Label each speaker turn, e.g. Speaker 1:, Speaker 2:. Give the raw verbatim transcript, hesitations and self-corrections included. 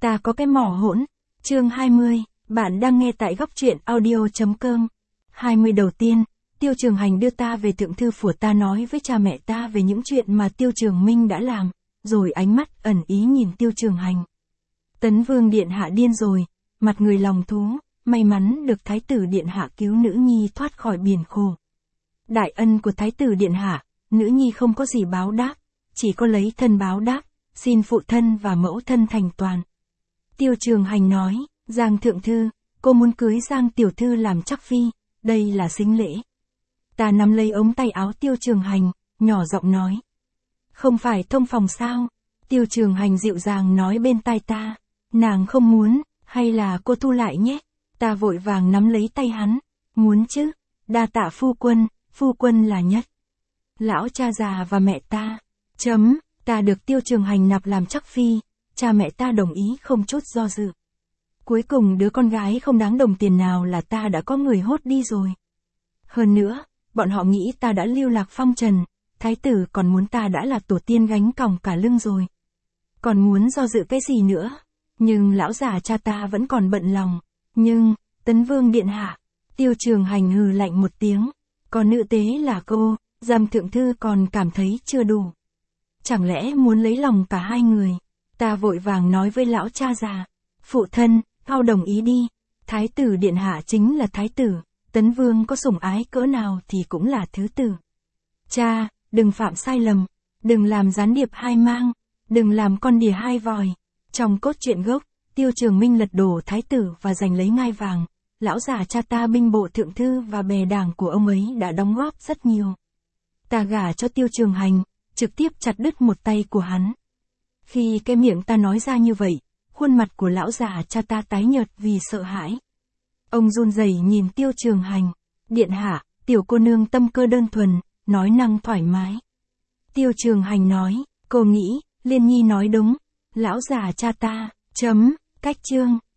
Speaker 1: Ta có cái mỏ hỗn. Chương hai mươi, bạn đang nghe tại góc truyện audio.com. hai mươi đầu tiên, Tiêu Trường Hành đưa ta về thượng thư phủ, ta nói với cha mẹ ta về những chuyện mà Tiêu Trường Minh đã làm, rồi ánh mắt ẩn ý nhìn Tiêu Trường Hành. Tấn Vương điện hạ điên rồi, mặt người lòng thú, may mắn được Thái tử điện hạ cứu nữ nhi thoát khỏi biển khổ. Đại ân của Thái tử điện hạ, nữ nhi không có gì báo đáp, chỉ có lấy thân báo đáp, xin phụ thân và mẫu thân thành toàn. Tiêu Trường Hành nói, Giang thượng thư, cô muốn cưới Giang tiểu thư làm chắc phi, đây là sính lễ. Ta nắm lấy ống tay áo Tiêu Trường Hành, nhỏ giọng nói. Không phải thông phòng sao? Tiêu Trường Hành dịu dàng nói bên tai ta, nàng không muốn, hay là cô thu lại nhé? Ta vội vàng nắm lấy tay hắn, muốn chứ, đa tạ phu quân, phu quân là nhất. Lão cha già và mẹ ta, chấm, ta được Tiêu Trường Hành nạp làm chắc phi, cha mẹ ta đồng ý không chút do dự. Cuối cùng đứa con gái không đáng đồng tiền nào là ta đã có người hốt đi rồi. Hơn nữa, bọn họ nghĩ ta đã lưu lạc phong trần, thái tử còn muốn ta đã là tổ tiên gánh còng cả lưng rồi. Còn muốn do dự cái gì nữa? Nhưng lão già cha ta vẫn còn bận lòng. Nhưng, Tấn Vương điện hạ, Tiêu Trường Hành hừ lạnh một tiếng, còn nữ tế là cô, Giang thượng thư còn cảm thấy chưa đủ. Chẳng lẽ muốn lấy lòng cả hai người? Ta vội vàng nói với lão cha già, phụ thân, mau đồng ý đi, thái tử điện hạ chính là thái tử, Tấn Vương có sủng ái cỡ nào thì cũng là thứ tử. Cha, đừng phạm sai lầm, đừng làm gián điệp hai mang, đừng làm con đỉa hai vòi. Trong cốt truyện gốc, Tiêu Trường Minh lật đổ thái tử và giành lấy ngai vàng, lão già cha ta binh bộ thượng thư và bè đảng của ông ấy đã đóng góp rất nhiều. Ta gả cho Tiêu Trường Hành, trực tiếp chặt đứt một tay của hắn. Khi cái miệng ta nói ra như vậy, khuôn mặt của lão già cha ta tái nhợt vì sợ hãi. Ông run rẩy nhìn Tiêu Trường Hành, điện hạ, tiểu cô nương tâm cơ đơn thuần, nói năng thoải mái. Tiêu Trường Hành nói, cô nghĩ, Liên Nhi nói đúng, lão già cha ta, chấm, cách chương,